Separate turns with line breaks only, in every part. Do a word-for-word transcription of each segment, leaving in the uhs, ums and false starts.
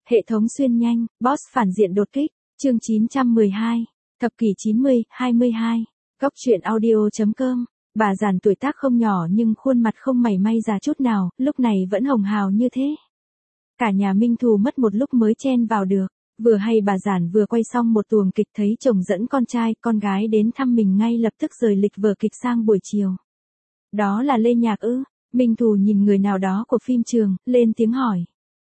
Hệ thống xuyên nhanh, boss phản diện đột kích, chương chín trăm mười hai, thập kỷ chín mươi, hai mươi hai, góc truyện audio.com, bà giản tuổi tác không nhỏ nhưng khuôn mặt không mảy may già chút nào, lúc này vẫn hồng hào như thế. Cả nhà Minh Thù mất một lúc mới chen vào được, vừa hay bà giản vừa quay xong một tuồng kịch thấy chồng dẫn con trai, con gái đến thăm mình ngay lập tức rời lịch vở kịch sang buổi chiều. Đó là Lê Nhạc ư? Minh Thù nhìn người nào đó của phim trường, lên tiếng hỏi.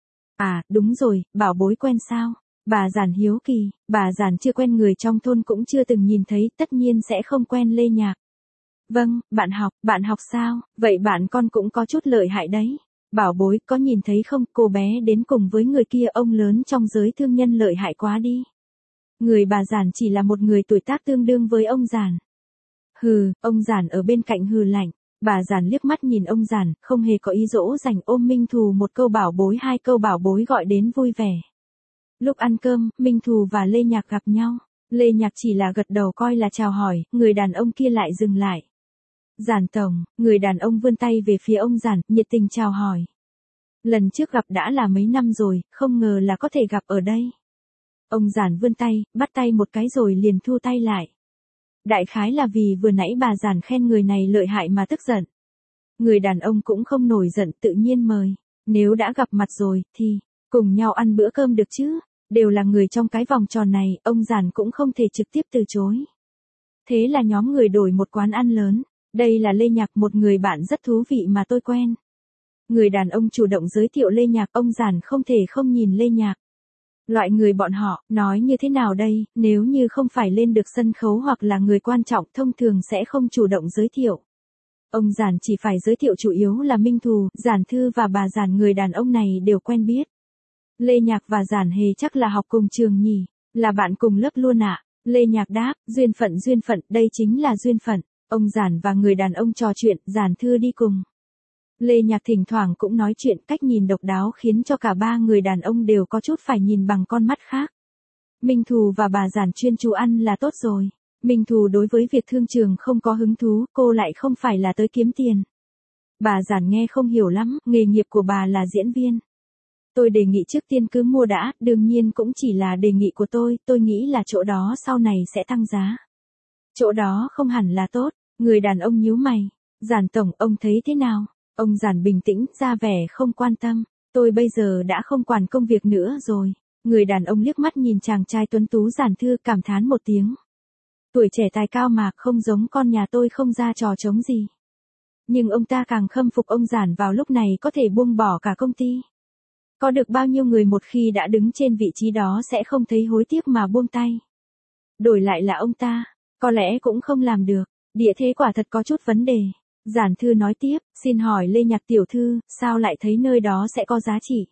À, đúng rồi, bảo bối quen sao? Bà giản hiếu kỳ, bà giản chưa quen người trong thôn cũng chưa từng nhìn thấy, tất nhiên sẽ không quen Lê Nhạc. Vâng, bạn học, bạn học sao? Vậy bạn con cũng có chút lợi hại đấy. Bảo bối, có nhìn thấy không, cô bé đến cùng với người kia ông lớn trong giới thương nhân lợi hại quá đi. Người bà giản chỉ là một người tuổi tác tương đương với ông giản. Hừ, ông giản ở bên cạnh hừ lạnh. Bà giản liếc mắt nhìn ông giản, không hề có ý dỗ dành, ôm Minh Thù một câu bảo bối hai câu bảo bối gọi đến vui vẻ. Lúc ăn cơm, Minh Thù và Lê Nhạc gặp nhau. Lê Nhạc chỉ là gật đầu coi là chào hỏi, người đàn ông kia lại dừng lại. Giản tổng, người đàn ông vươn tay về phía ông giản, nhiệt tình chào hỏi. Lần trước gặp đã là mấy năm rồi, không ngờ là có thể gặp ở đây. Ông giản vươn tay, bắt tay một cái rồi liền thu tay lại. Đại khái là vì vừa nãy bà giản khen người này lợi hại mà tức giận. Người đàn ông cũng không nổi giận, tự nhiên mời. Nếu đã gặp mặt rồi, thì, cùng nhau ăn bữa cơm được chứ, đều là người trong cái vòng tròn này, ông giản cũng không thể trực tiếp từ chối. Thế là nhóm người đổi một quán ăn lớn, đây là Lê Nhạc, một người bạn rất thú vị mà tôi quen. Người đàn ông chủ động giới thiệu Lê Nhạc, ông giản không thể không nhìn Lê Nhạc. Loại người bọn họ, nói như thế nào đây, nếu như không phải lên được sân khấu hoặc là người quan trọng thông thường sẽ không chủ động giới thiệu. Ông giản chỉ phải giới thiệu chủ yếu là Minh Thù, Giản Thư và bà giản, người đàn ông này đều quen biết. Lê Nhạc và Giản Hề chắc là học cùng trường nhỉ, là bạn cùng lớp luôn ạ. À? Lê Nhạc đáp, duyên phận duyên phận, đây chính là duyên phận. Ông Giản và người đàn ông trò chuyện, Giản Thư đi cùng. Lê Nhạc thỉnh thoảng cũng nói chuyện, cách nhìn độc đáo khiến cho cả ba người đàn ông đều có chút phải nhìn bằng con mắt khác. Minh Thù và bà giản chuyên chú ăn là tốt rồi. Minh Thù đối với việc thương trường không có hứng thú, cô lại không phải là tới kiếm tiền. Bà giản nghe không hiểu lắm, nghề nghiệp của bà là diễn viên. Tôi đề nghị trước tiên cứ mua đã, đương nhiên cũng chỉ là đề nghị của tôi, tôi nghĩ là chỗ đó sau này sẽ tăng giá. Chỗ đó không hẳn là tốt, người đàn ông nhíu mày. Giản tổng, ông thấy thế nào? Ông giản bình tĩnh, ra vẻ không quan tâm. Tôi bây giờ đã không quản công việc nữa rồi. Người đàn ông liếc mắt nhìn chàng trai tuấn tú Giản Thư, cảm thán một tiếng. Tuổi trẻ tài cao mà, không giống con nhà tôi không ra trò trống gì. Nhưng ông ta càng khâm phục ông giản vào lúc này có thể buông bỏ cả công ty. Có được bao nhiêu người một khi đã đứng trên vị trí đó sẽ không thấy hối tiếc mà buông tay. Đổi lại là ông ta, có lẽ cũng không làm được. Địa thế quả thật có chút vấn đề. Giản Thư nói tiếp, xin hỏi Lê Nhạc tiểu thư, sao lại thấy nơi đó sẽ có giá trị?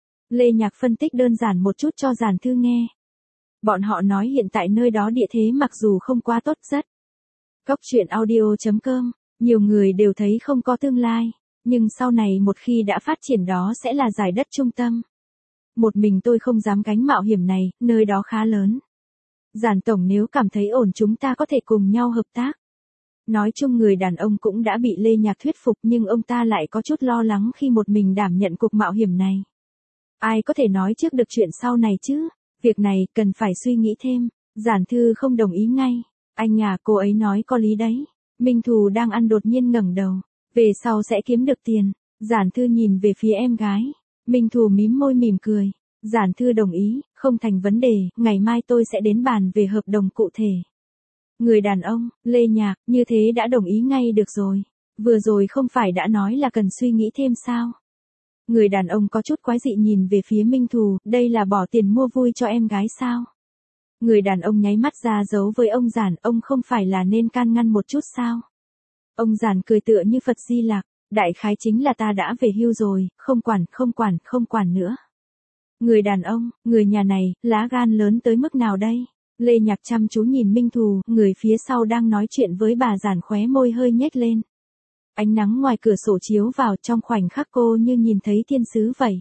Lê Nhạc phân tích đơn giản một chút cho Giản Thư nghe. Bọn họ nói hiện tại nơi đó địa thế mặc dù không quá tốt rất. Góc truyện audio.com, nhiều người đều thấy không có tương lai, nhưng sau này một khi đã phát triển đó sẽ là giải đất trung tâm. Một mình tôi không dám gánh mạo hiểm này, nơi đó khá lớn. Giản tổng nếu cảm thấy ổn chúng ta có thể cùng nhau hợp tác. Nói chung người đàn ông cũng đã bị Lê Nhạc thuyết phục nhưng ông ta lại có chút lo lắng khi một mình đảm nhận cuộc mạo hiểm này. Ai có thể nói trước được chuyện sau này chứ? Việc này cần phải suy nghĩ thêm. Giản Thư không đồng ý ngay. Anh à, cô ấy nói có lý đấy. Minh Thù đang ăn đột nhiên ngẩng đầu. Về sau sẽ kiếm được tiền. Giản Thư nhìn về phía em gái. Minh Thù mím môi mỉm cười. Giản Thư đồng ý, không thành vấn đề, ngày mai tôi sẽ đến bàn về hợp đồng cụ thể. Người đàn ông, Lê Nhạc, như thế đã đồng ý ngay được rồi. Vừa rồi không phải đã nói là cần suy nghĩ thêm sao? Người đàn ông có chút quái dị nhìn về phía Minh Thù, đây là bỏ tiền mua vui cho em gái sao? Người đàn ông nháy mắt ra dấu với ông giản, ông không phải là nên can ngăn một chút sao? Ông giản cười tựa như Phật Di Lặc, đại khái chính là ta đã về hưu rồi, không quản, không quản, không quản nữa. Người đàn ông, người nhà này, lá gan lớn tới mức nào đây? Lê Nhạc chăm chú nhìn Minh Thù, người phía sau đang nói chuyện với bà giản khóe môi hơi nhếch lên. Ánh nắng ngoài cửa sổ chiếu vào trong khoảnh khắc cô như nhìn thấy thiên sứ vậy.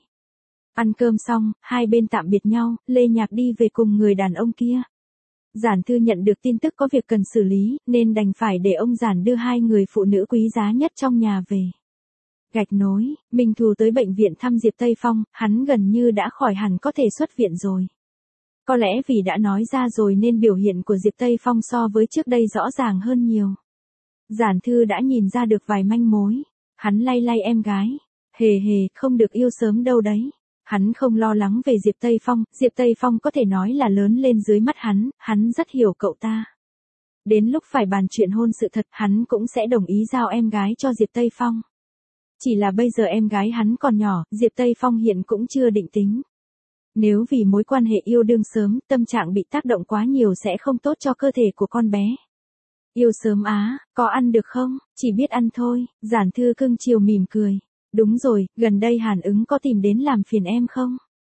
Ăn cơm xong, hai bên tạm biệt nhau, Lê Nhạc đi về cùng người đàn ông kia. Giản Thư nhận được tin tức có việc cần xử lý, nên đành phải để ông giản đưa hai người phụ nữ quý giá nhất trong nhà về. Gạch nối, Minh Thù tới bệnh viện thăm Diệp Tây Phong, hắn gần như đã khỏi hẳn có thể xuất viện rồi. Có lẽ vì đã nói ra rồi nên biểu hiện của Diệp Tây Phong so với trước đây rõ ràng hơn nhiều. Giản Thư đã nhìn ra được vài manh mối. Hắn lay lay em gái. Hề hề, không được yêu sớm đâu đấy. Hắn không lo lắng về Diệp Tây Phong, Diệp Tây Phong có thể nói là lớn lên dưới mắt hắn, hắn rất hiểu cậu ta. Đến lúc phải bàn chuyện hôn sự thật, hắn cũng sẽ đồng ý giao em gái cho Diệp Tây Phong. Chỉ là bây giờ em gái hắn còn nhỏ, Diệp Tây Phong hiện cũng chưa định tính. Nếu vì mối quan hệ yêu đương sớm, tâm trạng bị tác động quá nhiều sẽ không tốt cho cơ thể của con bé. Yêu sớm á, có ăn được không? Chỉ biết ăn thôi, Giản Thư cưng chiều mỉm cười. Đúng rồi, gần đây Hàn Ứng có tìm đến làm phiền em không?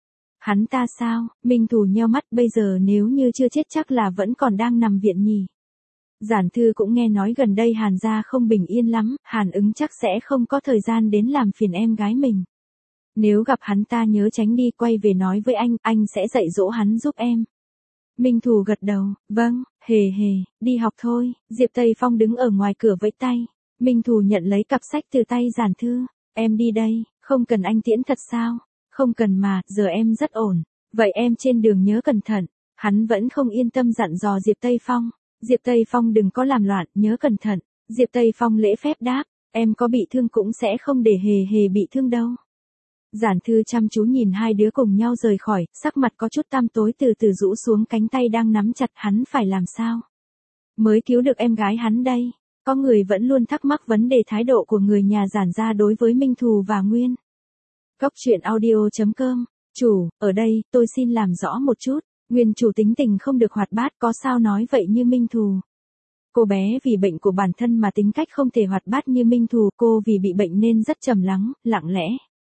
Hắn ta sao? Minh Thù nheo mắt, bây giờ nếu như chưa chết chắc là vẫn còn đang nằm viện nhỉ. Giản Thư cũng nghe nói gần đây Hàn gia không bình yên lắm, Hàn Ứng chắc sẽ không có thời gian đến làm phiền em gái mình. Nếu gặp hắn ta nhớ tránh đi, quay về nói với anh, anh sẽ dạy dỗ hắn giúp em. Minh Thù gật đầu, vâng, hề hề, đi học thôi. Diệp Tây Phong đứng ở ngoài cửa vẫy tay. Minh Thù nhận lấy cặp sách từ tay Giản Thư. Em đi đây, không cần anh tiễn thật sao? Không cần mà, giờ em rất ổn. Vậy em trên đường nhớ cẩn thận. Hắn vẫn không yên tâm dặn dò Diệp Tây Phong. Diệp Tây Phong đừng có làm loạn, nhớ cẩn thận. Diệp Tây Phong lễ phép đáp, em có bị thương cũng sẽ không để hề hề bị thương đâu. Giản Thư chăm chú nhìn hai đứa cùng nhau rời khỏi, sắc mặt có chút tăm tối, từ từ rũ xuống cánh tay đang nắm chặt. Hắn phải làm sao mới cứu được em gái hắn đây? Có người vẫn luôn thắc mắc vấn đề thái độ của người nhà Giản gia đối với Minh Thù và Nguyên. Góc truyện audio chấm com. Chủ, ở đây, tôi xin làm rõ một chút. Nguyên chủ tính tình không được hoạt bát, có sao nói vậy như Minh Thù. Cô bé vì bệnh của bản thân mà tính cách không thể hoạt bát như Minh Thù, cô vì bị bệnh nên rất trầm lắng, lặng lẽ.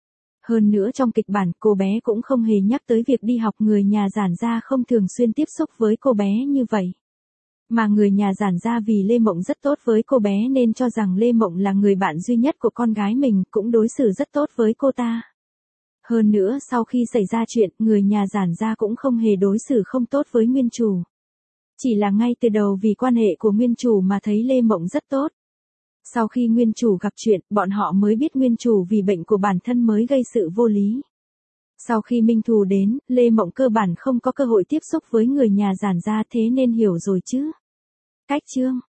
Hơn nữa trong kịch bản, cô bé cũng không hề nhắc tới việc đi học, người nhà Giản gia không thường xuyên tiếp xúc với cô bé như vậy. Mà người nhà Giản gia vì Lê Mộng rất tốt với cô bé nên cho rằng Lê Mộng là người bạn duy nhất của con gái mình, cũng đối xử rất tốt với cô ta. Hơn nữa sau khi xảy ra chuyện, người nhà Giản gia cũng không hề đối xử không tốt với nguyên chủ. Chỉ là ngay từ đầu vì quan hệ của nguyên chủ mà thấy Lê Mộng rất tốt. Sau khi nguyên chủ gặp chuyện, bọn họ mới biết nguyên chủ vì bệnh của bản thân mới gây sự vô lý. Sau khi Minh Thù đến, Lê Mộng cơ bản không có cơ hội tiếp xúc với người nhà Giản gia, thế nên hiểu rồi chứ. Cách chương